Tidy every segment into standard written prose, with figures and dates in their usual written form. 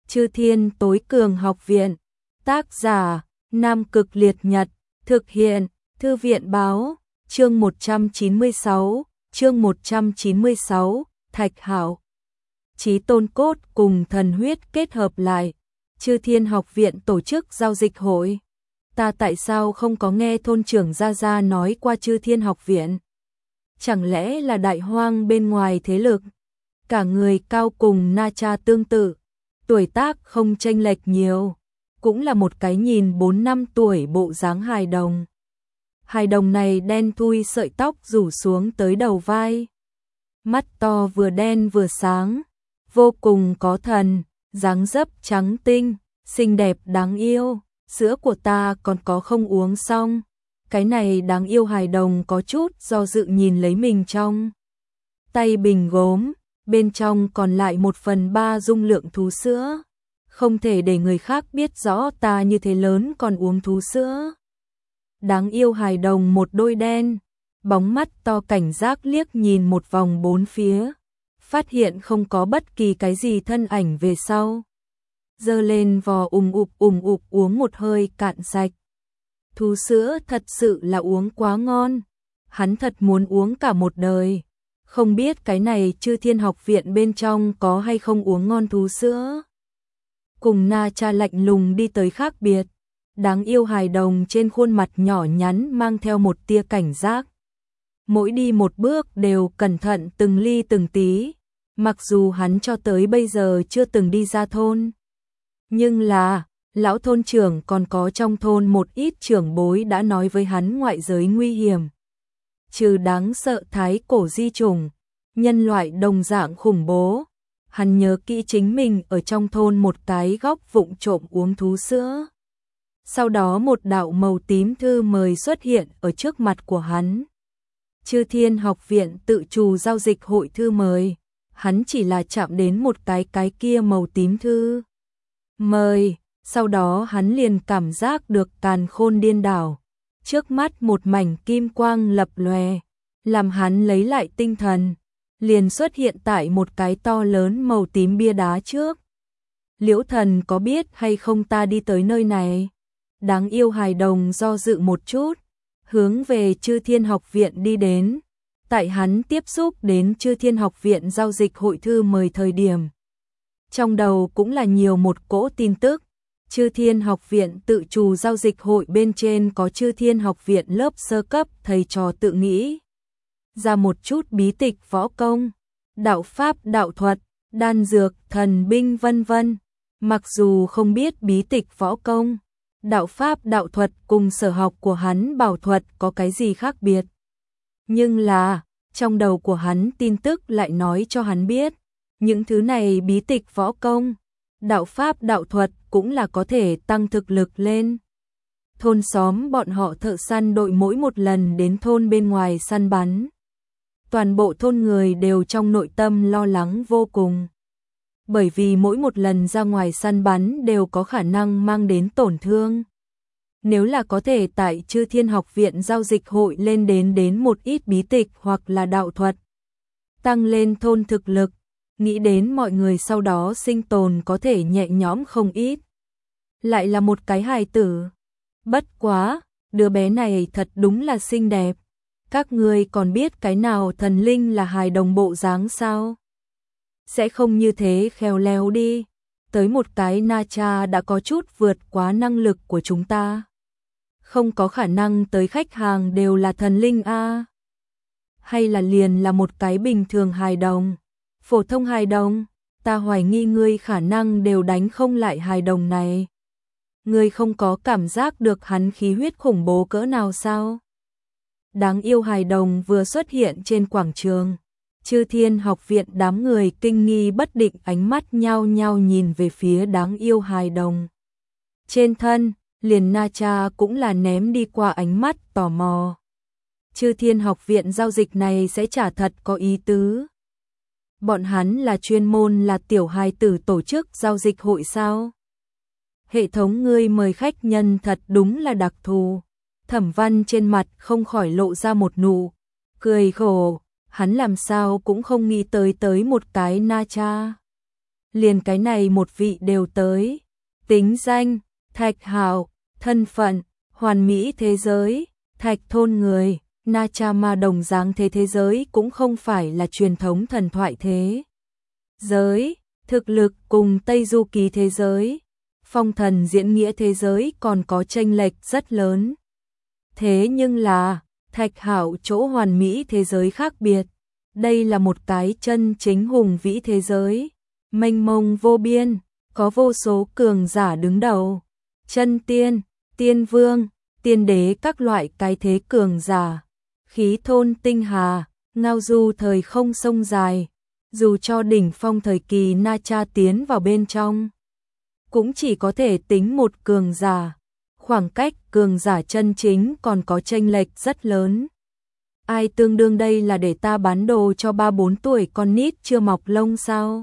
Chư Thiên Tối Cường Học Viện. Tác giả: Nam Cực Liệt Nhật. Thực hiện: Thư viện báo. Chương 196, Thạch Hạo. Chí tôn cốt cùng thần huyết kết hợp lại. Chư Thiên Học Viện tổ chức giao dịch hội. Ta tại sao không có nghe thôn trưởng Gia Gia nói qua Chư Thiên Học Viện? Chẳng lẽ là đại hoang bên ngoài thế lực? Cả người cao cùng Na Cha tương tự, tuổi tác không chênh lệch nhiều, cũng là một cái nhìn 4-5 tuổi bộ dáng hài đồng. Hài đồng này đen thui, sợi tóc rủ xuống tới đầu vai, mắt to vừa đen vừa sáng, vô cùng có thần, dáng dấp trắng tinh, xinh đẹp đáng yêu. Sữa của ta còn có không uống xong. Cái này đáng yêu hài đồng có chút do dự nhìn lấy mình trong tay bình gốm, bên trong còn lại 1/3 dung lượng thú sữa. Không thể để người khác biết rõ ta như thế lớn còn uống thú sữa. Đáng yêu hài đồng một đôi đen, bóng mắt to cảnh giác liếc nhìn một vòng bốn phía, phát hiện không có bất kỳ cái gì thân ảnh về sau. Giơ lên vò ùm ụp uống một hơi cạn sạch. Thú sữa thật sự là uống quá ngon, hắn thật muốn uống cả một đời. Không biết cái này Chư Thiên Học Viện bên trong có hay không uống ngon thú sữa. Cùng Na Cha lạnh lùng đi tới khác biệt, đáng yêu hài đồng trên khuôn mặt nhỏ nhắn mang theo một tia cảnh giác. Mỗi đi một bước đều cẩn thận từng ly từng tí, mặc dù hắn cho tới bây giờ chưa từng đi ra thôn. Nhưng là, lão thôn trưởng còn có trong thôn một ít trưởng bối đã nói với hắn ngoại giới nguy hiểm. Trừ đáng sợ thái cổ di chủng, nhân loại đồng dạng khủng bố. Hắn nhớ kỹ chính mình ở trong thôn một cái góc vụng trộm uống thú sữa. Sau đó một đạo màu tím thư mời xuất hiện ở trước mặt của hắn. Chư Thiên Học Viện tự chủ giao dịch hội thư mời. Hắn chỉ là chạm đến một cái kia màu tím thư mời, sau đó hắn liền cảm giác được càn khôn điên đảo. Trước mắt một mảnh kim quang lập lòe, làm hắn lấy lại tinh thần, liền xuất hiện tại một cái to lớn màu tím bia đá trước. Liễu thần có biết hay không ta đi tới nơi này? Đáng yêu hài đồng do dự một chút, hướng về Chư Thiên Học Viện đi đến. Tại hắn tiếp xúc đến Chư Thiên Học Viện giao dịch hội thư mời thời điểm, trong đầu cũng là nhiều một cỗ tin tức. Chư Thiên Học Viện tự chủ giao dịch hội bên trên có Chư Thiên Học Viện lớp sơ cấp thầy trò tự nghĩ ra một chút bí tịch võ công, đạo pháp, đạo thuật, đan dược, thần binh vân vân. Mặc dù không biết bí tịch võ công, đạo pháp, đạo thuật cùng sở học của hắn bảo thuật có cái gì khác biệt, nhưng là trong đầu của hắn tin tức lại nói cho hắn biết, những thứ này bí tịch võ công, đạo pháp, đạo thuật cũng là có thể tăng thực lực lên. Thôn xóm bọn họ thợ săn đội mỗi một lần đến thôn bên ngoài săn bắn, toàn bộ thôn người đều trong nội tâm lo lắng vô cùng. Bởi vì mỗi một lần ra ngoài săn bắn đều có khả năng mang đến tổn thương. Nếu là có thể tại Chư Thiên Học Viện giao dịch hội lên đến một ít bí tịch hoặc là đạo thuật, tăng lên thôn thực lực, nghĩ đến mọi người sau đó sinh tồn có thể nhẹ nhõm không ít. Lại là một cái hài tử. Bất quá, đứa bé này thật đúng là xinh đẹp. Các ngươi còn biết cái nào thần linh là hài đồng bộ dáng sao? Sẽ không như thế khéo léo đi. Tới một cái Na Cha đã có chút vượt quá năng lực của chúng ta. Không có khả năng tới khách hàng đều là thần linh a. Hay là liền là một cái bình thường hài đồng, phổ thông hài đồng, ta hoài nghi ngươi khả năng đều đánh không lại hài đồng này. Ngươi không có cảm giác được hắn khí huyết khủng bố cỡ nào sao? Đáng yêu hài đồng vừa xuất hiện trên quảng trường, Chư Thiên Học Viện đám người kinh nghi bất định, ánh mắt nhao nhao nhìn về phía đáng yêu hài đồng. Trên thân, liền Na Cha cũng là ném đi qua ánh mắt tò mò. Chư Thiên Học Viện giao dịch này sẽ trả thật có ý tứ. Bọn hắn là chuyên môn là tiểu hài tử tổ chức giao dịch hội sao? Hệ thống ngươi mời khách nhân thật đúng là đặc thù. Thẩm Văn trên mặt không khỏi lộ ra một nụ cười khổ, hắn làm sao cũng không nghĩ tới một cái Na Cha. liền cái này một vị đều tới. Tính danh, Thạch Hạo, thân phận, hoàn mỹ thế giới, Thạch thôn người, Na Cha Ma đồng dáng thế giới cũng không phải là truyền thống thần thoại thế giới, thực lực cùng Tây Du Ký thế giới, phong thần diễn nghĩa thế giới còn có chênh lệch rất lớn. Thế nhưng là, Thạch Hạo chỗ hoàn mỹ thế giới khác biệt. Đây là một cái chân chính hùng vĩ thế giới, mênh mông vô biên, có vô số cường giả đứng đầu, chân tiên, tiên vương, tiên đế các loại cái thế cường giả, khí thôn tinh hà, ngao du thời không sông dài, dù cho đỉnh phong thời kỳ Na Cha tiến vào bên trong, cũng chỉ có thể tính một cường giả, khoảng cách cường giả chân chính còn có chênh lệch rất lớn. Ai tương đương đây là để ta bán đồ cho 3-4 tuổi con nít chưa mọc lông sao?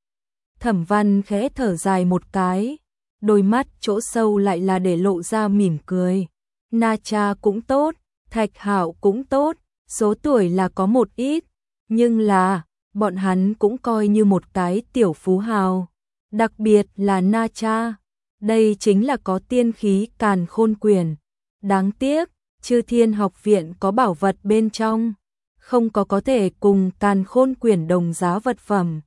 Thẩm Văn khẽ thở dài một cái, đôi mắt chỗ sâu lại là để lộ ra mỉm cười. Na Cha cũng tốt, Thạch Hạo cũng tốt, số tuổi là có một ít, nhưng là, bọn hắn cũng coi như một cái tiểu phú hào. Đặc biệt là Na Cha, đây chính là có tiên khí Càn Khôn Quyển. Đáng tiếc, Chư Thiên Học Viện có bảo vật bên trong, không có thể cùng Càn Khôn Quyển đồng giá vật phẩm.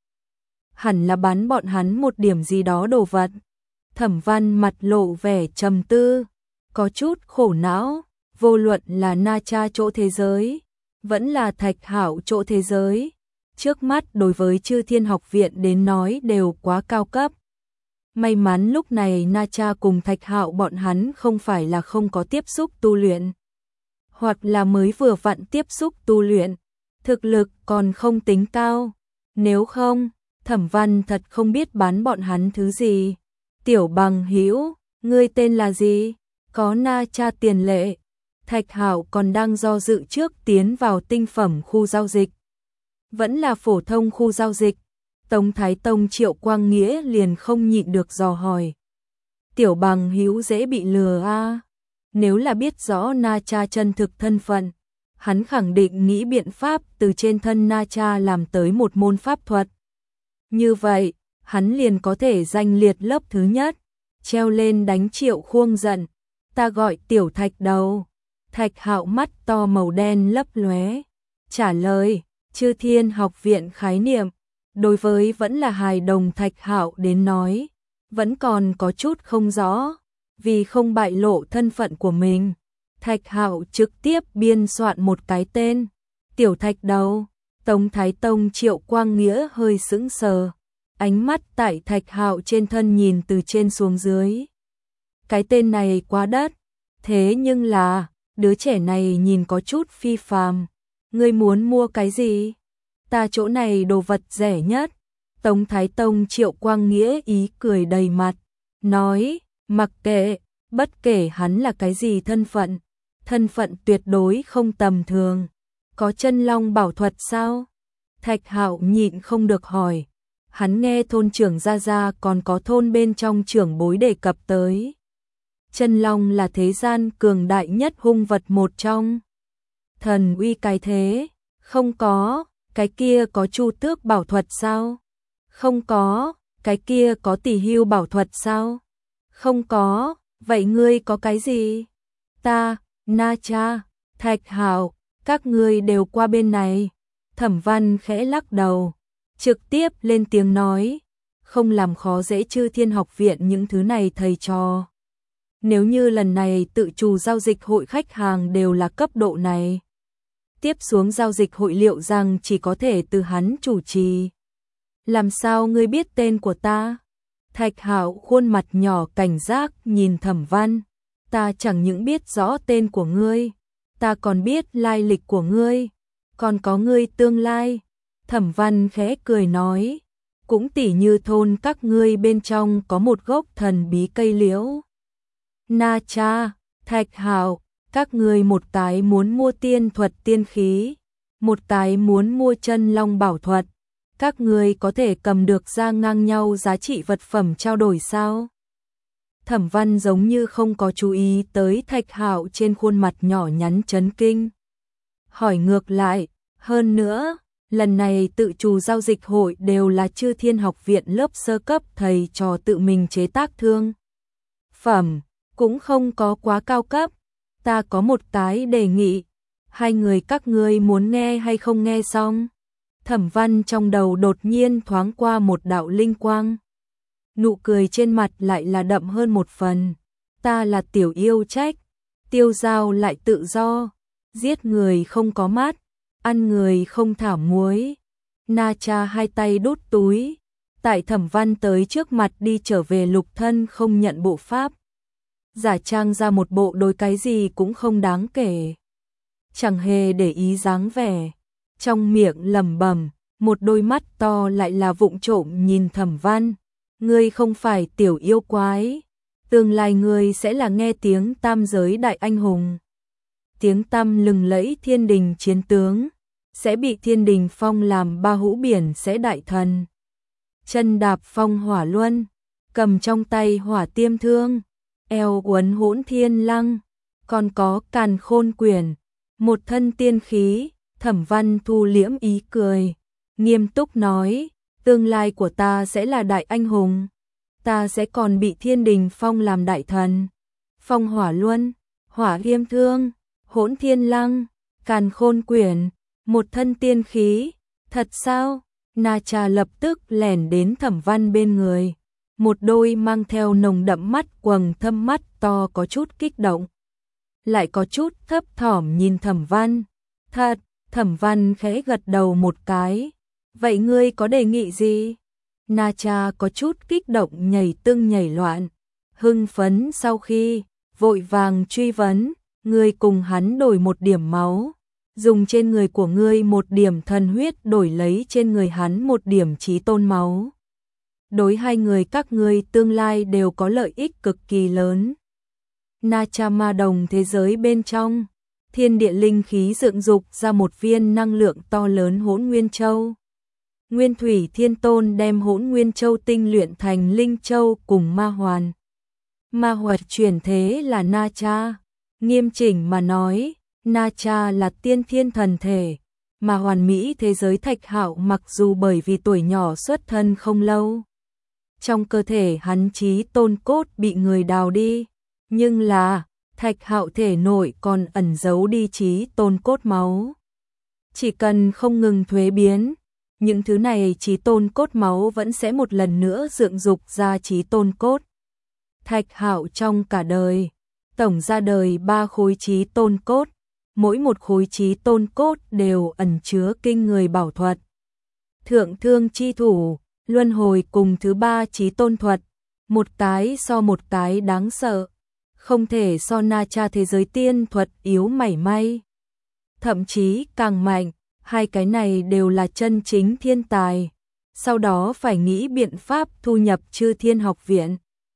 Hẳn là bán bọn hắn một điểm gì đó đồ vật. Thẩm Văn mặt lộ vẻ trầm tư, có chút khổ não, vô luận là Na Cha chỗ thế giới, vẫn là Thạch Hạo chỗ thế giới. Trước mắt đối với Chư Thiên Học Viện đến nói đều quá cao cấp. May mắn lúc này Na Cha cùng Thạch Hạo bọn hắn không phải là không có tiếp xúc tu luyện, hoặc là mới vừa vặn tiếp xúc tu luyện, thực lực còn không tính cao. Nếu không, Thẩm Văn thật không biết bán bọn hắn thứ gì. Tiểu bằng hữu, ngươi tên là gì? Có Na Cha tiền lệ. Thạch Hạo còn đang do dự trước tiến vào tinh phẩm khu giao dịch, vẫn là phổ thông khu giao dịch. Tống Thái Tông Triệu Quang Nghĩa liền không nhịn được dò hỏi. Tiểu bằng hữu dễ bị lừa a. Nếu là biết rõ Na Cha chân thực thân phận, hắn khẳng định nghĩ biện pháp từ trên thân Na Cha làm tới một môn pháp thuật. Như vậy, hắn liền có thể danh liệt lớp thứ nhất, treo lên đánh Triệu Khuông giận. Ta gọi Tiểu Thạch đầu. Thạch Hạo mắt to màu đen lấp lóe, trả lời, Chư Thiên Học Viện khái niệm, đối với vẫn là hài đồng Thạch Hạo đến nói, vẫn còn có chút không rõ, vì không bại lộ thân phận của mình. Thạch Hạo trực tiếp biên soạn một cái tên, Tiểu Thạch đầu. Tống Thái Tông Triệu Quang Nghĩa hơi sững sờ, ánh mắt tại Thạch Hạo trên thân nhìn từ trên xuống dưới. Cái tên này quá đắt, thế nhưng là, đứa trẻ này nhìn có chút phi phàm. Ngươi muốn mua cái gì? Ta chỗ này đồ vật rẻ nhất. Tống Thái Tông Triệu Quang Nghĩa ý cười đầy mặt, nói, mặc kệ, bất kể hắn là cái gì thân phận tuyệt đối không tầm thường. Có chân long bảo thuật sao? Thạch Hạo nhịn không được hỏi. Hắn nghe thôn trưởng Gia còn có thôn bên trong trưởng bối đề cập tới. Chân long là thế gian cường đại nhất hung vật một trong. Thần uy cái thế, không có, cái kia có Chu Tước bảo thuật sao? Không có, cái kia có Tỷ Hưu bảo thuật sao? Không có, vậy ngươi có cái gì? Ta, Na Cha, Thạch Hạo, các ngươi đều qua bên này. Thẩm Văn khẽ lắc đầu, trực tiếp lên tiếng nói, không làm khó dễ Chư Thiên Học Viện những thứ này thầy trò. Nếu như lần này tự chủ giao dịch hội khách hàng đều là cấp độ này, tiếp xuống giao dịch hội liệu rằng chỉ có thể từ hắn chủ trì. Làm sao ngươi biết tên của ta? Thạch Hạo khuôn mặt nhỏ cảnh giác nhìn Thẩm Văn. Ta chẳng những biết rõ tên của ngươi, ta còn biết lai lịch của ngươi, còn có ngươi tương lai. Thẩm Văn khẽ cười nói, cũng tỉ như thôn các ngươi bên trong có một gốc thần bí cây liễu. Na Cha, Thạch Hạo, các ngươi một cái muốn mua tiên thuật tiên khí, một cái muốn mua chân long bảo thuật, các ngươi có thể cầm được ra ngang nhau giá trị vật phẩm trao đổi sao? Thẩm Văn giống như không có chú ý tới Thạch Hạo trên khuôn mặt nhỏ nhắn chấn kinh. Hỏi ngược lại, hơn nữa, Lần này tự chủ giao dịch hội đều là Chư Thiên Học Viện lớp sơ cấp thầy trò tự mình chế tác thương phẩm, cũng không có quá cao cấp. Ta có một cái đề nghị, hai người các ngươi muốn nghe hay không nghe xong? Thẩm Văn trong đầu đột nhiên thoáng qua một đạo linh quang. Nụ cười trên mặt lại là đậm hơn một phần. Ta là tiểu yêu trách, tiêu dao lại tự do, giết người không có mắt, ăn người không thả muối. Na Cha hai tay đút túi, tại Thẩm Văn tới trước mặt đi trở về lục thân không nhận bộ pháp. Giả trang ra một bộ đối cái gì cũng không đáng kể. Chẳng hề để ý dáng vẻ, trong miệng lẩm bẩm, một đôi mắt to lại là vụng trộm nhìn Thẩm Văn. Ngươi không phải tiểu yêu quái, tương lai ngươi sẽ là nghe tiếng tam giới đại anh hùng. Tiếng tăm lừng lẫy thiên đình chiến tướng, sẽ bị thiên đình phong làm ba hũ biển sẽ đại thần. Chân đạp phong hỏa luân, cầm trong tay hỏa tiêm thương, eo uốn hỗn thiên lăng, còn có càn khôn quyển, một thân tiên khí. Thẩm Văn thu liễm ý cười, nghiêm túc nói, tương lai của ta sẽ là đại anh hùng, ta sẽ còn bị thiên đình phong làm đại thần. Phong hỏa luân, hỏa tiêm thương, hỗn thiên lăng, càn khôn quyển, một thân tiên khí, thật sao? Na Cha lập tức lẻn đến Thẩm Văn bên người, một đôi mang theo nồng đậm mắt quầng thâm mắt to có chút kích động, lại có chút thấp thỏm nhìn Thẩm Văn. Thật, Thẩm Văn khẽ gật đầu một cái. Vậy ngươi có đề nghị gì? Na Cha có chút kích động nhảy loạn, hưng phấn sau khi, vội vàng truy vấn, ngươi cùng hắn đổi một điểm máu, dùng trên người của ngươi một điểm thần huyết đổi lấy trên người hắn một điểm chí tôn máu. Đối hai người các ngươi tương lai đều có lợi ích cực kỳ lớn. Na Cha ma đồng thế giới bên trong, thiên địa linh khí dựng dục ra một viên năng lượng to lớn Hỗn Nguyên Châu. Nguyên Thủy Thiên Tôn đem Hỗn Nguyên Châu tinh luyện thành Linh Châu cùng Ma Hoàn. Ma Hoạt chuyển thế là Na Cha. Nghiêm chỉnh mà nói, Na Cha là tiên thiên thần thể, mà hoàn mỹ thế giới Thạch Hạo mặc dù bởi vì tuổi nhỏ xuất thân không lâu, trong cơ thể hắn chí tôn cốt bị người đào đi, nhưng là Thạch Hạo thể nội còn ẩn giấu đi chí tôn cốt máu. Chỉ cần không ngừng thuế biến, những thứ này chí tôn cốt máu vẫn sẽ một lần nữa dựng dục ra chí tôn cốt. Thạch Hạo trong cả đời, tổng ra đời 3 khối chí tôn cốt, mỗi một khối chí tôn cốt đều ẩn chứa kinh người bảo thuật. Thượng thương chi thủ, luân hồi cùng thứ 3 chí tôn thuật, một cái so một cái đáng sợ, không thể so Na Cha thế giới tiên thuật yếu mảy may. Thậm chí càng mạnh, hai cái này đều là chân chính thiên tài, sau đó phải nghĩ biện pháp thu nhập Chư Thiên Học Viện.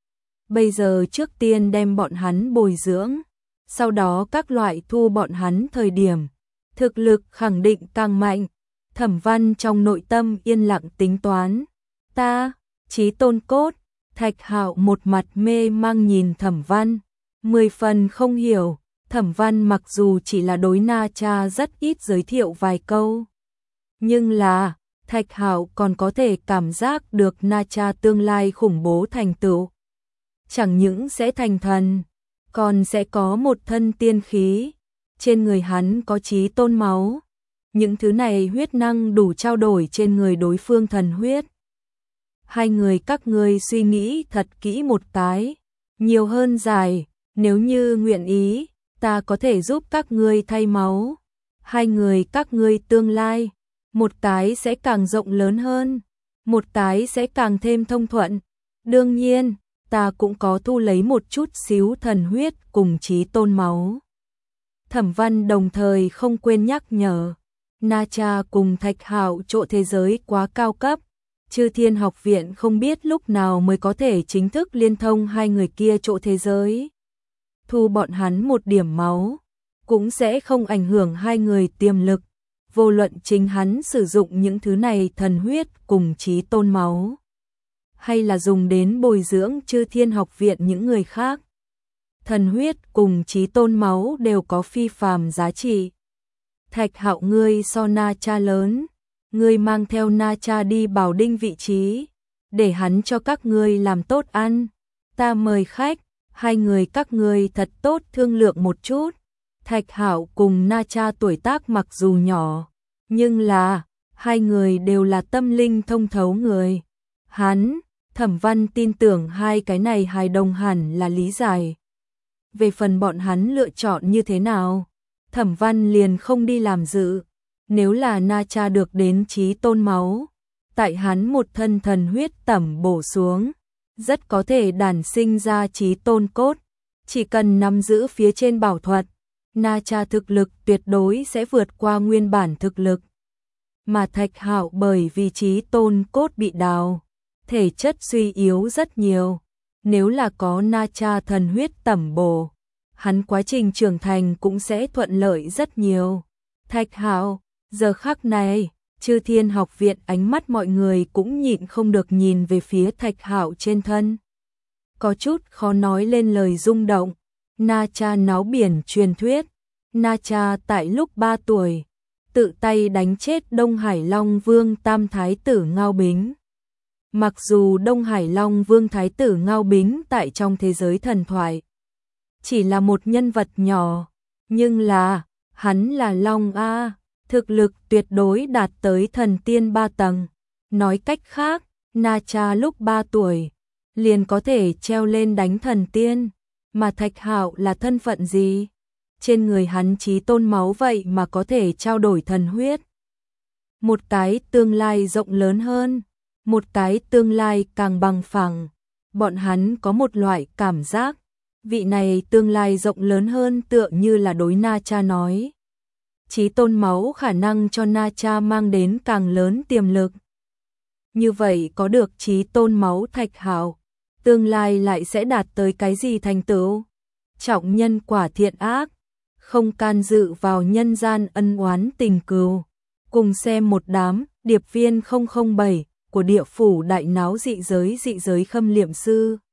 Bây giờ trước tiên đem bọn hắn bồi dưỡng, sau đó các loại thu bọn hắn thời điểm, thực lực khẳng định càng mạnh. Thẩm Văn trong nội tâm yên lặng tính toán. Ta, chí tôn cốt. Thạch Hạo một mặt mê mang nhìn Thẩm Văn, 10 phần không hiểu. Thẩm Văn mặc dù chỉ là đối Na Cha rất ít giới thiệu vài câu, nhưng là Thạch Hạo còn có thể cảm giác được Na Cha tương lai khủng bố thành tựu. Chẳng những sẽ thành thần, còn sẽ có một thân tiên khí, trên người hắn có chí tôn máu. Những thứ này huyết năng đủ trao đổi trên người đối phương thần huyết. Hai người các ngươi suy nghĩ thật kỹ một cái, nhiều hơn dài, nếu như nguyện ý, ta có thể giúp các ngươi thay máu. Hai người các ngươi tương lai, một cái sẽ càng rộng lớn hơn, một cái sẽ càng thêm thông thuận. Đương nhiên, ta cũng có thu lấy một chút xíu thần huyết cùng chí tôn máu. Thẩm Văn đồng thời không quên nhắc nhở, Na Cha cùng Thạch Hạo chỗ thế giới quá cao cấp, Chư Thiên Học Viện không biết lúc nào mới có thể chính thức liên thông hai người kia chỗ thế giới. Thu bọn hắn một điểm máu, cũng sẽ không ảnh hưởng hai người tiềm lực, vô luận chính hắn sử dụng những thứ này thần huyết cùng chí tôn máu, hay là dùng đến bồi dưỡng Chư Thiên Học Viện những người khác. Thần huyết cùng chí tôn máu đều có phi phàm giá trị. Thạch Hạo ngươi so Na Cha lớn, ngươi mang theo Na Cha đi Bảo Đinh vị trí, để hắn cho các ngươi làm tốt ăn. Ta mời khách, hai người các ngươi thật tốt thương lượng một chút. Thạch Hạo cùng Na Cha tuổi tác mặc dù nhỏ, nhưng là hai người đều là tâm linh thông thấu người. Hắn, Thẩm Văn tin tưởng hai cái này hài đồng hẳn là lý giải. Về phần bọn hắn lựa chọn như thế nào, Thẩm Văn liền không đi làm dự. Nếu là Na Cha được đến chí tôn máu, tại hắn một thân thần huyết tẩm bổ xuống, rất có thể đản sinh ra chí tôn cốt. Chỉ cần nắm giữ phía trên bảo thuật, Na Cha thực lực tuyệt đối sẽ vượt qua nguyên bản thực lực. Mà Thạch Hạo bởi vì chí tôn cốt bị đào, thể chất suy yếu rất nhiều. Nếu là có Na Cha thần huyết tẩm bổ, hắn quá trình trưởng thành cũng sẽ thuận lợi rất nhiều. Thạch Hạo, giờ khắc này, Chư Thiên Học viện ánh mắt mọi người cũng nhịn không được nhìn về phía Thạch Hạo trên thân. Có chút khó nói lên lời rung động. Na Cha náo biển truyền thuyết. Na Cha tại lúc 3 tuổi, tự tay đánh chết Đông Hải Long Vương Tam Thái tử Ngao Bính. Mặc dù Đông Hải Long Vương Thái tử Ngao Bính tại trong thế giới thần thoại chỉ là một nhân vật nhỏ, nhưng là, hắn là Long A, thực lực tuyệt đối đạt tới thần tiên 3 tầng. Nói cách khác, Na Cha lúc 3 tuổi, liền có thể treo lên đánh thần tiên, mà Thạch Hạo là thân phận gì? Trên người hắn chí tôn máu vậy mà có thể trao đổi thần huyết. Một cái tương lai rộng lớn hơn, một cái tương lai càng bằng phẳng. Bọn hắn có một loại cảm giác, vị này tương lai rộng lớn hơn tựa như là đối Na Cha nói. Chí tôn máu khả năng cho Na Cha mang đến càng lớn tiềm lực. Như vậy có được chí tôn máu Thạch Hạo, tương lai lại sẽ đạt tới cái gì thành tựu? Trọng nhân quả thiện ác, không can dự vào nhân gian ân oán tình cừu. Cùng xem một đám điệp viên 007 của địa phủ đại náo dị giới khâm liệm sư.